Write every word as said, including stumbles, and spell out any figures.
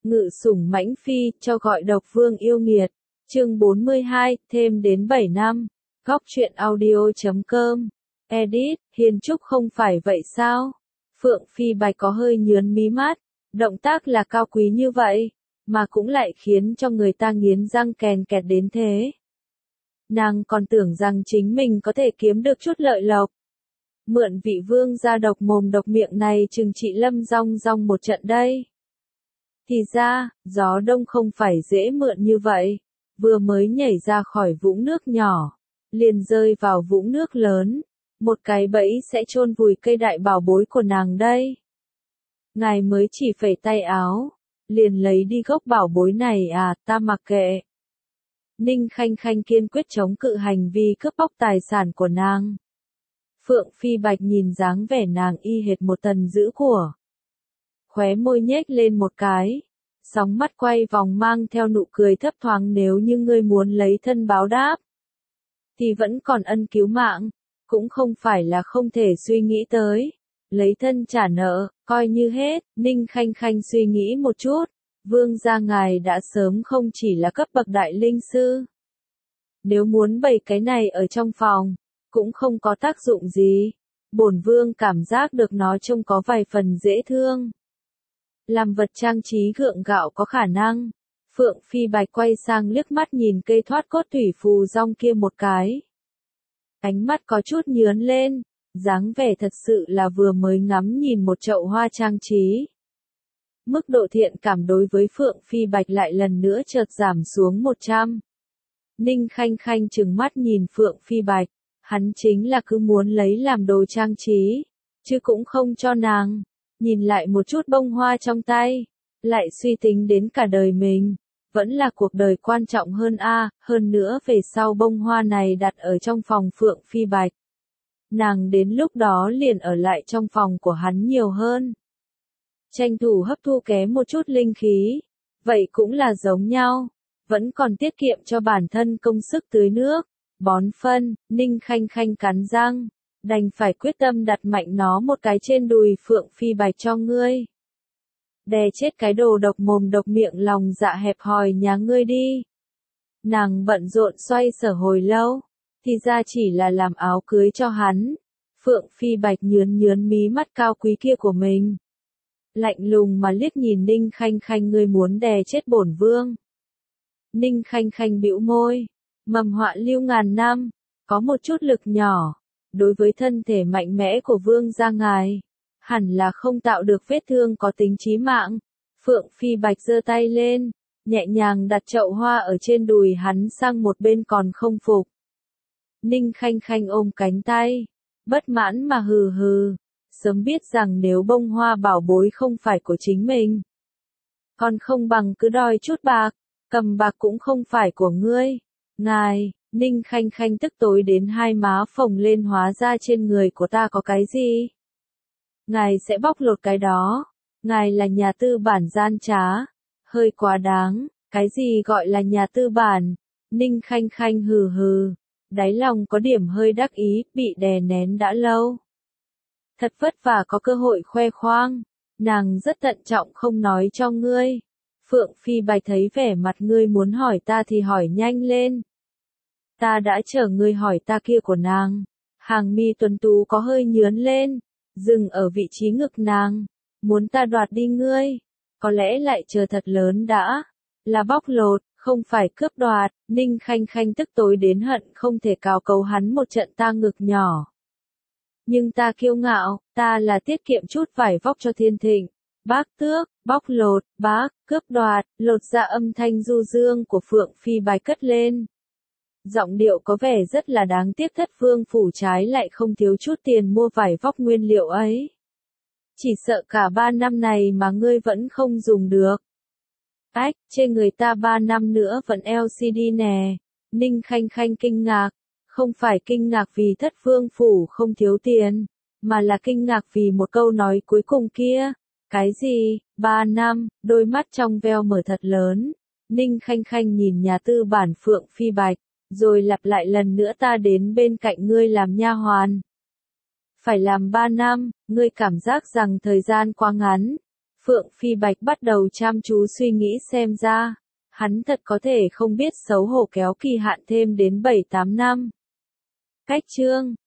Ngự sủng mãnh phi, cho gọi độc vương yêu nghiệt. Chương bốn mươi hai, thêm đến bảy năm. Góc truyện audio chấm com. Edit, Hiền Trúc không phải vậy sao? Phượng Phi Bạch có hơi nhớn mí mắt, động tác là cao quý như vậy, mà cũng lại khiến cho người ta nghiến răng kèn kẹt đến thế. Nàng còn tưởng rằng chính mình có thể kiếm được chút lợi lộc. Mượn vị vương gia độc mồm độc miệng này trừng trị Lâm Rong Rong một trận đây. Thì ra, gió đông không phải dễ mượn như vậy, vừa mới nhảy ra khỏi vũng nước nhỏ, liền rơi vào vũng nước lớn, một cái bẫy sẽ chôn vùi cây đại bảo bối của nàng đây. Ngài mới chỉ phẩy tay áo, liền lấy đi gốc bảo bối này à, ta mặc kệ. Ninh Khanh Khanh kiên quyết chống cự hành vi cướp bóc tài sản của nàng. Phượng Phi Bạch nhìn dáng vẻ nàng y hệt một tần giữ của. Khóe môi nhếch lên một cái, sóng mắt quay vòng mang theo nụ cười thấp thoáng, nếu như ngươi muốn lấy thân báo đáp, thì vẫn còn ân cứu mạng, cũng không phải là không thể suy nghĩ tới. Lấy thân trả nợ, coi như hết. Ninh Khanh Khanh suy nghĩ một chút, vương gia ngài đã sớm không chỉ là cấp bậc đại linh sư. Nếu muốn bày cái này ở trong phòng, cũng không có tác dụng gì. Bổn vương cảm giác được nó trông có vài phần dễ thương. Làm vật trang trí gượng gạo có khả năng. Phượng Phi Bạch quay sang liếc mắt nhìn cây thoát cốt thủy phù rong kia một cái. Ánh mắt có chút nhướn lên, dáng vẻ thật sự là vừa mới ngắm nhìn một chậu hoa trang trí. Mức độ thiện cảm đối với Phượng Phi Bạch lại lần nữa chợt giảm xuống một trăm. Ninh Khanh Khanh trừng mắt nhìn Phượng Phi Bạch, hắn chính là cứ muốn lấy làm đồ trang trí, chứ cũng không cho nàng. Nhìn lại một chút bông hoa trong tay, lại suy tính đến cả đời mình, vẫn là cuộc đời quan trọng hơn a, hơn nữa về sau bông hoa này đặt ở trong phòng Phượng Phi Bạch. Nàng đến lúc đó liền ở lại trong phòng của hắn nhiều hơn. Tranh thủ hấp thu kém một chút linh khí, vậy cũng là giống nhau, vẫn còn tiết kiệm cho bản thân công sức tưới nước, bón phân. Ninh Khanh Khanh cắn răng, đành phải quyết tâm đặt mạnh nó một cái trên đùi Phượng Phi Bạch cho ngươi. Đè chết cái đồ độc mồm độc miệng lòng dạ hẹp hòi nhà ngươi đi. Nàng bận rộn xoay sở hồi lâu, thì ra chỉ là làm áo cưới cho hắn. Phượng Phi Bạch nhướn nhướn mí mắt cao quý kia của mình, lạnh lùng mà liếc nhìn Ninh Khanh Khanh, ngươi muốn đè chết bổn vương. Ninh Khanh Khanh bĩu môi, mầm họa lưu ngàn năm, có một chút lực nhỏ, đối với thân thể mạnh mẽ của vương gia ngài, hẳn là không tạo được vết thương có tính chí mạng. Phượng Phi Bạch giơ tay lên, nhẹ nhàng đặt chậu hoa ở trên đùi hắn sang một bên, còn không phục. Ninh Khanh Khanh ôm cánh tay, bất mãn mà hừ hừ, sớm biết rằng nếu bông hoa bảo bối không phải của chính mình, còn không bằng cứ đòi chút bạc, cầm bạc cũng không phải của ngươi. Ngài, Ninh Khanh Khanh tức tối đến hai má phồng lên, hóa ra trên người của ta có cái gì? Ngài sẽ bóc lột cái đó, ngài là nhà tư bản gian trá, hơi quá đáng. Cái gì gọi là nhà tư bản? Ninh Khanh Khanh hừ hừ, đáy lòng có điểm hơi đắc ý, bị đè nén đã lâu. Thật vất vả có cơ hội khoe khoang, nàng rất thận trọng không nói cho ngươi. Phượng Phi Bạch thấy vẻ mặt ngươi muốn hỏi ta thì hỏi nhanh lên. Ta đã chờ ngươi hỏi ta kia của nàng. Hàng mi tuấn tú có hơi nhướn lên, dừng ở vị trí ngực nàng. Muốn ta đoạt đi ngươi? Có lẽ lại chờ thật lớn đã. Là bóc lột, không phải cướp đoạt. Ninh Khanh Khanh tức tối đến hận không thể cào cấu hắn một trận ta ngực nhỏ. Nhưng ta kiêu ngạo, ta là tiết kiệm chút vải vóc cho Thiên Thịnh. Bác tước, bóc lột, bác, cướp đoạt, lột ra. Âm thanh du dương của Phượng Phi Bạch cất lên. Giọng điệu có vẻ rất là đáng tiếc, thất vương phủ trái lại không thiếu chút tiền mua vải vóc nguyên liệu ấy. Chỉ sợ cả ba năm này mà ngươi vẫn không dùng được. Ách, chê người ta ba năm nữa vẫn lờ xê đê nè. Ninh Khanh Khanh kinh ngạc, không phải kinh ngạc vì thất vương phủ không thiếu tiền, mà là kinh ngạc vì một câu nói cuối cùng kia. Cái gì, ba năm, đôi mắt trong veo mở thật lớn. Ninh Khanh Khanh nhìn nhà tư bản Phượng Phi Bạch, rồi lặp lại lần nữa, ta đến bên cạnh ngươi làm nha hoàn. Phải làm ba năm, ngươi cảm giác rằng thời gian quá ngắn. Phượng Phi Bạch bắt đầu chăm chú suy nghĩ xem ra, hắn thật có thể không biết xấu hổ kéo kỳ hạn thêm đến bảy tám năm. Cách chương